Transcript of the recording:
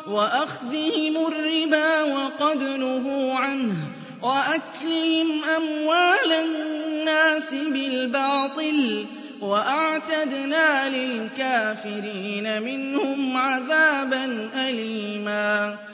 وَأَخْذِهِمُ الرِّبَا وَقَدْ نُهُوا عَنْهُ وَأَكْلِهِمْ أَمْوَالَ النَّاسِ بِالْبَاطِلِ ۚ وَأَعْتَدْنَا لِلْكَافِرِينَ مِنْهُمْ عَذَابًا أَلِيمًا